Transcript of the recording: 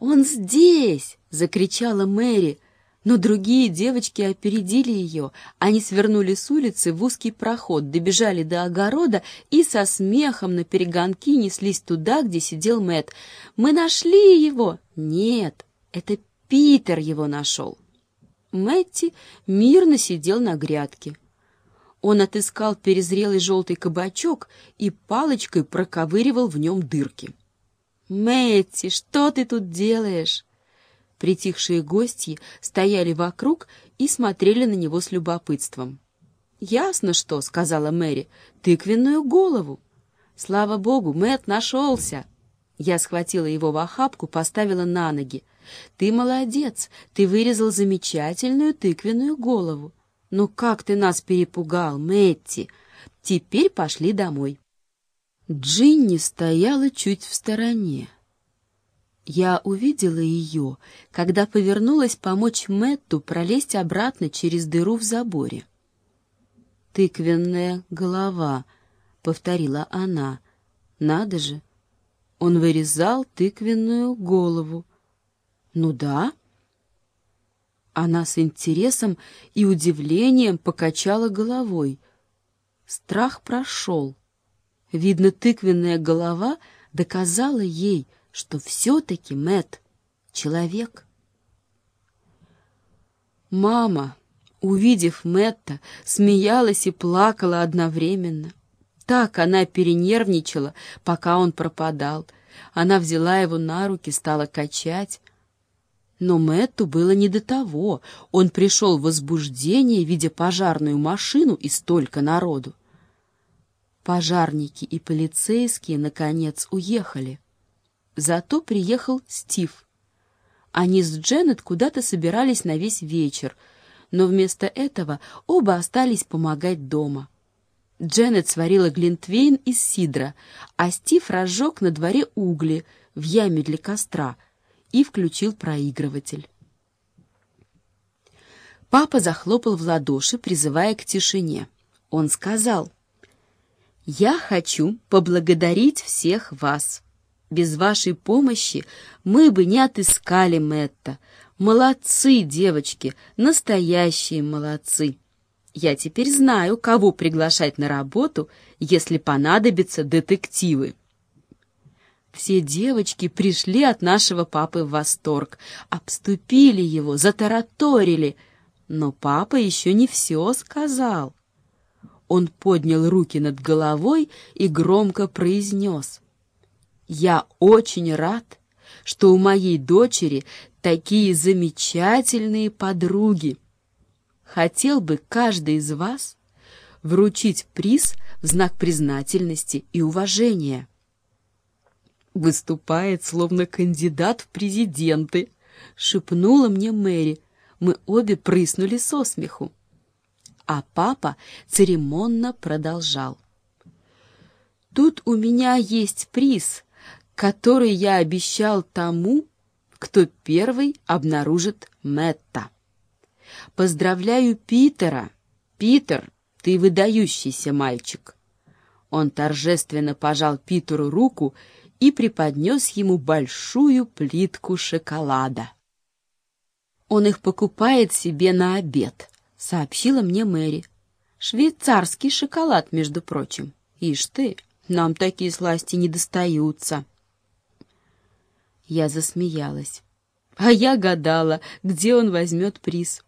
«Он здесь!» — закричала Мэри, но другие девочки опередили ее. Они свернули с улицы в узкий проход, добежали до огорода и со смехом наперегонки неслись туда, где сидел Мэтт. «Мы нашли его!» «Нет, это Питер его нашел!» Мэтти мирно сидел на грядке. Он отыскал перезрелый желтый кабачок и палочкой проковыривал в нем дырки. «Мэтти, что ты тут делаешь?» Притихшие гостья стояли вокруг и смотрели на него с любопытством. «Ясно что», — сказала Мэри, — «тыквенную голову». «Слава богу, Мэтт нашелся!» Я схватила его в охапку, поставила на ноги. «Ты молодец, ты вырезал замечательную тыквенную голову. Ну как ты нас перепугал, Мэтти! Теперь пошли домой». Джинни стояла чуть в стороне. Я увидела ее, когда повернулась помочь Мэтту пролезть обратно через дыру в заборе. «Тыквенная голова», — повторила она. «Надо же! Он вырезал тыквенную голову». «Ну да». Она с интересом и удивлением покачала головой. Страх прошел. Видно, тыквенная голова доказала ей, что все-таки Мэтт — человек. Мама, увидев Мэтта, смеялась и плакала одновременно. Так она перенервничала, пока он пропадал. Она взяла его на руки, стала качать. Но Мэтту было не до того. Он пришел в возбуждение, видя пожарную машину и столько народу. Пожарники и полицейские, наконец, уехали. Зато приехал Стив. Они с Дженнет куда-то собирались на весь вечер, но вместо этого оба остались помогать дома. Дженнет сварила глинтвейн из сидра, а Стив разжег на дворе угли в яме для костра и включил проигрыватель. Папа захлопал в ладоши, призывая к тишине. Он сказал: «Я хочу поблагодарить всех вас. Без вашей помощи мы бы не отыскали Мэтта. Молодцы, девочки, настоящие молодцы. Я теперь знаю, кого приглашать на работу, если понадобятся детективы». Все девочки пришли от нашего папы в восторг, обступили его, затараторили. Но папа еще не все сказал. Он поднял руки над головой и громко произнес: «Я очень рад, что у моей дочери такие замечательные подруги. Хотел бы каждый из вас вручить приз в знак признательности и уважения». «Выступает, словно кандидат в президенты», — шепнула мне Мэри. Мы обе прыснули со смеху. А папа церемонно продолжал: «Тут у меня есть приз, который я обещал тому, кто первый обнаружит Мэтта. Поздравляю Питера. Питер, ты выдающийся мальчик». Он торжественно пожал Питеру руку и преподнес ему большую плитку шоколада. «Он их покупает себе на обед», — сообщила мне Мэри. «Швейцарский шоколад, между прочим. Ишь ты, нам такие сласти не достаются». Я засмеялась. А я гадала, где он возьмет приз.